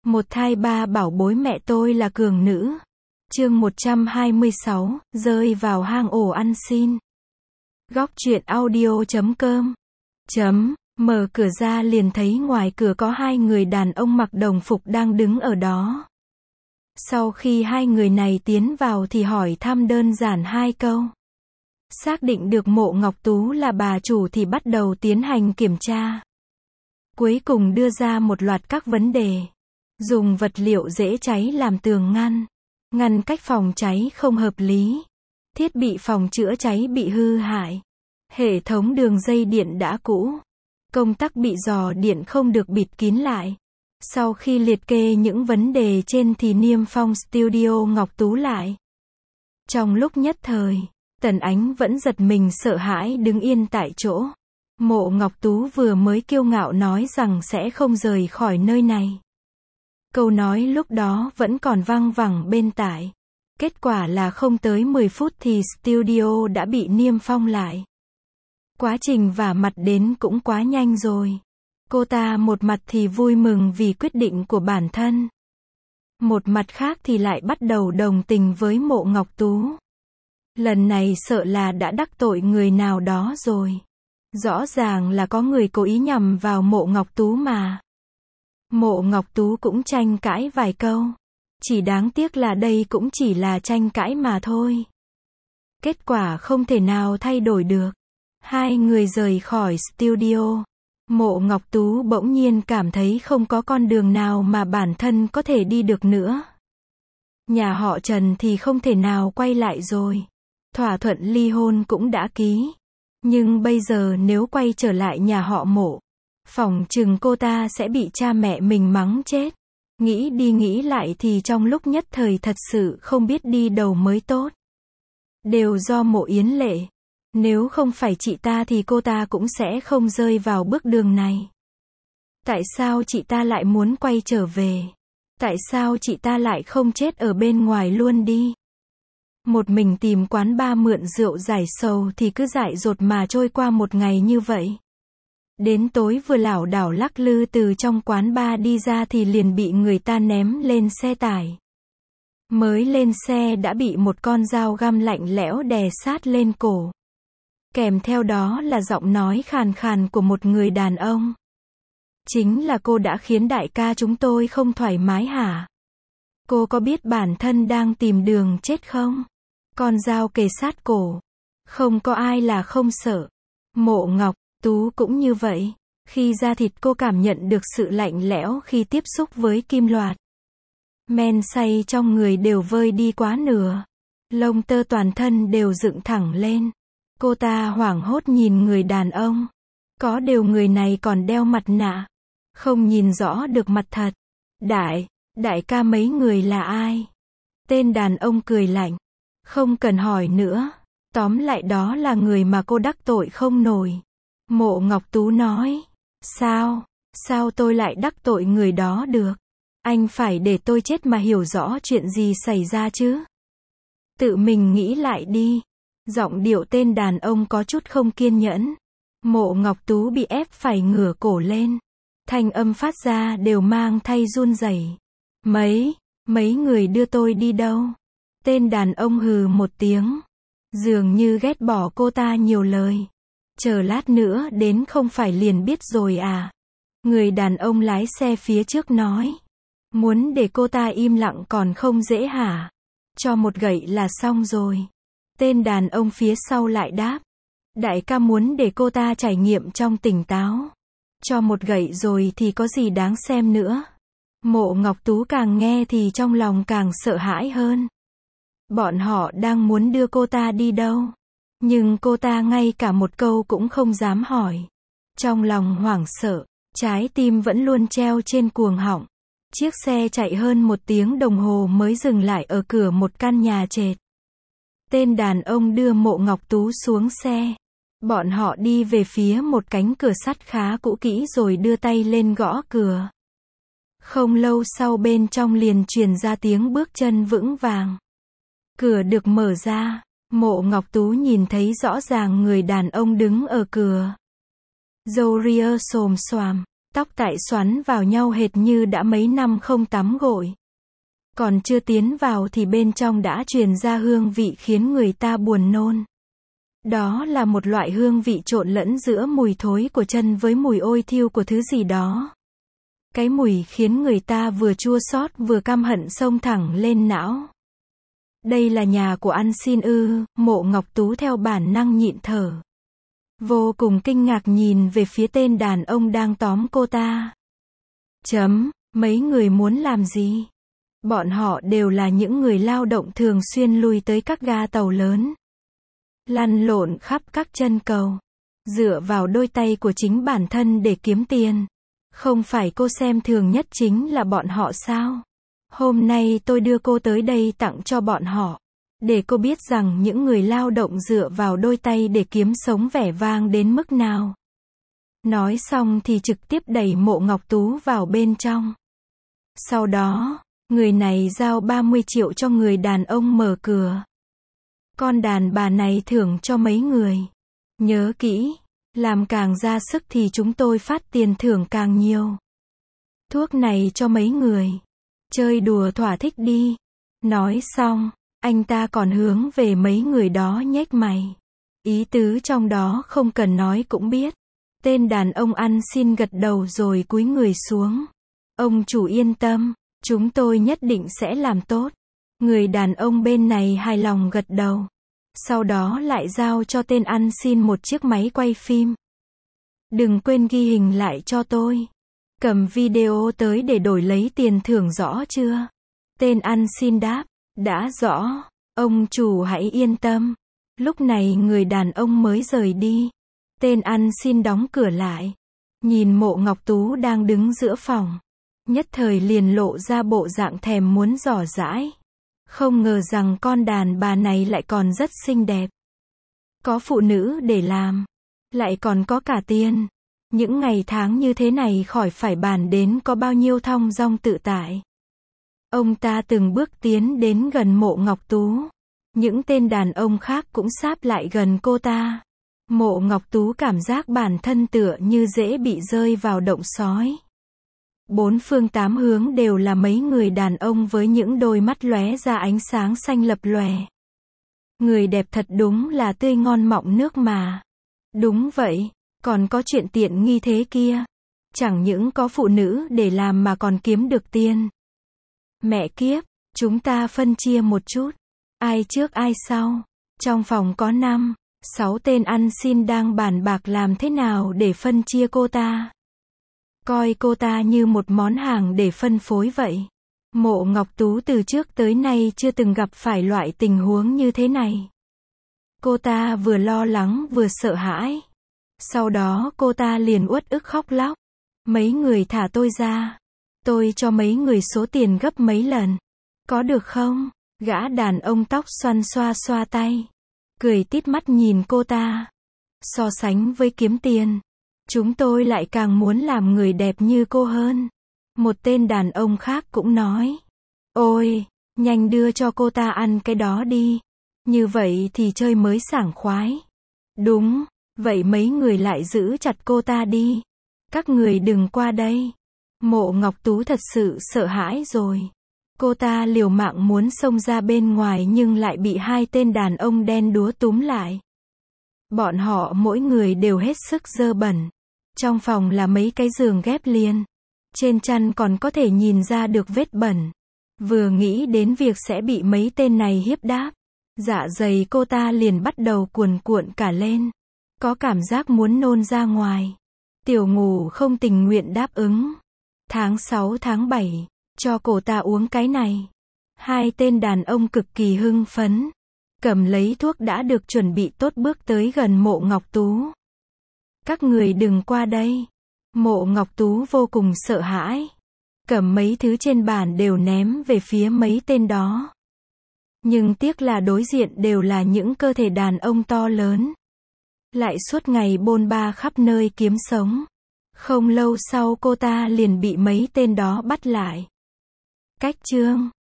Một thai ba bảo bối mẹ tôi là cường nữ. Chương 126, rơi vào hang ổ ăn xin. Góc truyện audio.com. Mở cửa ra liền thấy ngoài cửa có hai người đàn ông mặc đồng phục đang đứng ở đó. Sau khi hai người này tiến vào thì hỏi thăm đơn giản hai câu. Xác định được Mộ Ngọc Tú là bà chủ thì bắt đầu tiến hành kiểm tra. Cuối cùng đưa ra một loạt các vấn đề. Dùng vật liệu dễ cháy làm tường ngăn cách phòng cháy không hợp lý. Thiết bị phòng chữa cháy bị hư hại. Hệ thống đường dây điện đã cũ. Công tắc bị rò điện không được bịt kín lại. Sau khi liệt kê những vấn đề trên thì niêm phong studio Ngọc Tú lại. Trong lúc nhất thời, Tần Ánh vẫn giật mình sợ hãi đứng yên tại chỗ. Mộ Ngọc Tú vừa mới kiêu ngạo nói rằng sẽ không rời khỏi nơi này. Câu nói lúc đó vẫn còn văng vẳng bên tai. Kết quả là không tới 10 phút thì studio đã bị niêm phong lại. Quá trình vả mặt đến cũng quá nhanh rồi. Cô ta một mặt thì vui mừng vì quyết định của bản thân. Một mặt khác thì lại bắt đầu đồng tình với Mộ Ngọc Tú. Lần này sợ là đã đắc tội người nào đó rồi. Rõ ràng là có người cố ý nhằm vào Mộ Ngọc Tú mà. Mộ Ngọc Tú cũng tranh cãi vài câu. Chỉ đáng tiếc là đây cũng chỉ là tranh cãi mà thôi. Kết quả không thể nào thay đổi được. Hai người rời khỏi studio. Mộ Ngọc Tú bỗng nhiên cảm thấy không có con đường nào mà bản thân có thể đi được nữa. Nhà họ Trần thì không thể nào quay lại rồi. Thỏa thuận ly hôn cũng đã ký. Nhưng bây giờ nếu quay trở lại nhà họ Mộ, phỏng chừng cô ta sẽ bị cha mẹ mình mắng chết. Nghĩ đi nghĩ lại thì trong lúc nhất thời thật sự không biết đi đâu mới tốt. Đều do Mộ Yến Lệ. Nếu không phải chị ta thì cô ta cũng sẽ không rơi vào bước đường này. Tại sao chị ta lại muốn quay trở về? Tại sao chị ta lại không chết ở bên ngoài luôn đi? Một mình tìm quán bar mượn rượu giải sầu thì cứ dại dột mà trôi qua một ngày như vậy. Đến tối vừa lảo đảo lắc lư từ trong quán bar đi ra thì liền bị người ta ném lên xe tải. Mới lên xe đã bị một con dao găm lạnh lẽo đè sát lên cổ. Kèm theo đó là giọng nói khàn khàn của một người đàn ông. Chính là cô đã khiến đại ca chúng tôi không thoải mái hả? Cô có biết bản thân đang tìm đường chết không? Con dao kề sát cổ. Không có ai là không sợ. Mộ Ngọc Tú cũng như vậy. Khi da thịt cô cảm nhận được sự lạnh lẽo khi tiếp xúc với kim loại. Men say trong người đều vơi đi quá nửa. Lông tơ toàn thân đều dựng thẳng lên. Cô ta hoảng hốt nhìn người đàn ông. Có điều người này còn đeo mặt nạ. Không nhìn rõ được mặt thật. Đại ca mấy người là ai? Tên đàn ông cười lạnh. Không cần hỏi nữa. Tóm lại đó là người mà cô đắc tội không nổi. Mộ Ngọc Tú nói. Sao tôi lại đắc tội người đó được? Anh phải để tôi chết mà hiểu rõ chuyện gì xảy ra chứ? Tự mình nghĩ lại đi. Giọng điệu tên đàn ông có chút không kiên nhẫn. Mộ Ngọc Tú bị ép phải ngửa cổ lên. Thanh âm phát ra đều mang thay run rẩy. Mấy người đưa tôi đi đâu? Tên đàn ông hừ một tiếng. Dường như ghét bỏ cô ta nhiều lời. Chờ lát nữa đến không phải liền biết rồi à? Người đàn ông lái xe phía trước nói. Muốn để cô ta im lặng còn không dễ hả? Cho một gậy là xong rồi. Tên đàn ông phía sau lại đáp. Đại ca muốn để cô ta trải nghiệm trong tỉnh táo. Cho một gậy rồi thì có gì đáng xem nữa. Mộ Ngọc Tú càng nghe thì trong lòng càng sợ hãi hơn. Bọn họ đang muốn đưa cô ta đi đâu? Nhưng cô ta ngay cả một câu cũng không dám hỏi. Trong lòng hoảng sợ, trái tim vẫn luôn treo trên cuồng họng. Chiếc xe chạy hơn 1 tiếng đồng hồ mới dừng lại ở cửa một căn nhà trệt. Tên đàn ông đưa Mộ Ngọc Tú xuống xe. Bọn họ đi về phía một cánh cửa sắt khá cũ kỹ rồi đưa tay lên gõ cửa. Không lâu sau bên trong liền truyền ra tiếng bước chân vững vàng. Cửa được mở ra. Mộ Ngọc Tú nhìn thấy rõ ràng người đàn ông đứng ở cửa. Râu ria xồm xoàm, tóc tại xoắn vào nhau hệt như đã mấy năm không tắm gội. Còn chưa tiến vào thì bên trong đã truyền ra hương vị khiến người ta buồn nôn. Đó là một loại hương vị trộn lẫn giữa mùi thối của chân với mùi ôi thiêu của thứ gì đó. Cái mùi khiến người ta vừa chua xót vừa căm hận xông thẳng lên não. Đây là nhà của An Xin ư? Mộ Ngọc Tú theo bản năng nhịn thở. Vô cùng kinh ngạc nhìn về phía tên đàn ông đang tóm cô ta. Mấy người muốn làm gì? Bọn họ đều là những người lao động thường xuyên lui tới các ga tàu lớn. Lăn lộn khắp các chân cầu. Dựa vào đôi tay của chính bản thân để kiếm tiền. Không phải cô xem thường nhất chính là bọn họ sao? Hôm nay tôi đưa cô tới đây tặng cho bọn họ. Để cô biết rằng những người lao động dựa vào đôi tay để kiếm sống vẻ vang đến mức nào. Nói xong thì trực tiếp đẩy Mộ Ngọc Tú vào bên trong. Sau đó, người này giao 30 triệu cho người đàn ông mở cửa. Con đàn bà này thưởng cho mấy người. Nhớ kỹ, làm càng ra sức thì chúng tôi phát tiền thưởng càng nhiều. Thuốc này cho mấy người. Chơi đùa thỏa thích đi. Nói xong, anh ta còn hướng về mấy người đó nhếch mày. Ý tứ trong đó không cần nói cũng biết. Tên đàn ông ăn xin gật đầu rồi cúi người xuống. Ông chủ yên tâm, chúng tôi nhất định sẽ làm tốt. Người đàn ông bên này hài lòng gật đầu. Sau đó lại giao cho tên ăn xin một chiếc máy quay phim. Đừng quên ghi hình lại cho tôi. Cầm video tới để đổi lấy tiền thưởng rõ chưa? Tên ăn xin đáp. Đã rõ. Ông chủ hãy yên tâm. Lúc này người đàn ông mới rời đi. Tên ăn xin đóng cửa lại. Nhìn Mộ Ngọc Tú đang đứng giữa phòng. Nhất thời liền lộ ra bộ dạng thèm muốn dò dãi. Không ngờ rằng con đàn bà này lại còn rất xinh đẹp. Có phụ nữ để làm. Lại còn có cả tiền. Những ngày tháng như thế này khỏi phải bàn đến có bao nhiêu thong dong tự tại. Ông ta từng bước tiến đến gần Mộ Ngọc Tú. Những tên đàn ông khác cũng sáp lại gần cô ta. Mộ Ngọc Tú cảm giác bản thân tựa như dễ bị rơi vào động sói. Bốn phương tám hướng đều là mấy người đàn ông với những đôi mắt lóe ra ánh sáng xanh lập lòe. Người đẹp thật đúng là tươi ngon mọng nước mà. Đúng vậy, còn có chuyện tiện nghi thế kia. Chẳng những có phụ nữ để làm mà còn kiếm được tiền. Mẹ kiếp, chúng ta phân chia một chút. Ai trước ai sau. Trong phòng có 5, 6 tên ăn xin đang bàn bạc làm thế nào để phân chia cô ta. Coi cô ta như một món hàng để phân phối vậy. Mộ Ngọc Tú từ trước tới nay chưa từng gặp phải loại tình huống như thế này. Cô ta vừa lo lắng vừa sợ hãi. Sau đó cô ta liền uất ức khóc lóc. Mấy người thả tôi ra. Tôi cho mấy người số tiền gấp mấy lần. Có được không? Gã đàn ông tóc xoăn xoa xoa tay. Cười tít mắt nhìn cô ta. So sánh với kiếm tiền. Chúng tôi lại càng muốn làm người đẹp như cô hơn. Một tên đàn ông khác cũng nói. Ôi, nhanh đưa cho cô ta ăn cái đó đi. Như vậy thì chơi mới sảng khoái. Đúng, vậy mấy người lại giữ chặt cô ta đi. Các người đừng qua đây. Mộ Ngọc Tú thật sự sợ hãi rồi. Cô ta liều mạng muốn xông ra bên ngoài nhưng lại bị hai tên đàn ông đen đúa túm lại. Bọn họ mỗi người đều hết sức dơ bẩn. Trong phòng là mấy cái giường ghép liền. Trên chăn còn có thể nhìn ra được vết bẩn. Vừa nghĩ đến việc sẽ bị mấy tên này hiếp đáp. Dạ dày cô ta liền bắt đầu cuồn cuộn cả lên. Có cảm giác muốn nôn ra ngoài. Tiểu Ngủ không tình nguyện đáp ứng. Tháng 6 tháng 7, cho cô ta uống cái này. Hai tên đàn ông cực kỳ hưng phấn. Cầm lấy thuốc đã được chuẩn bị tốt bước tới gần Mộ Ngọc Tú. Các người đừng qua đây. Mộ Ngọc Tú vô cùng sợ hãi. Cầm mấy thứ trên bàn đều ném về phía mấy tên đó. Nhưng tiếc là đối diện đều là những cơ thể đàn ông to lớn. Lại suốt ngày bôn ba khắp nơi kiếm sống. Không lâu sau cô ta liền bị mấy tên đó bắt lại. Cách chương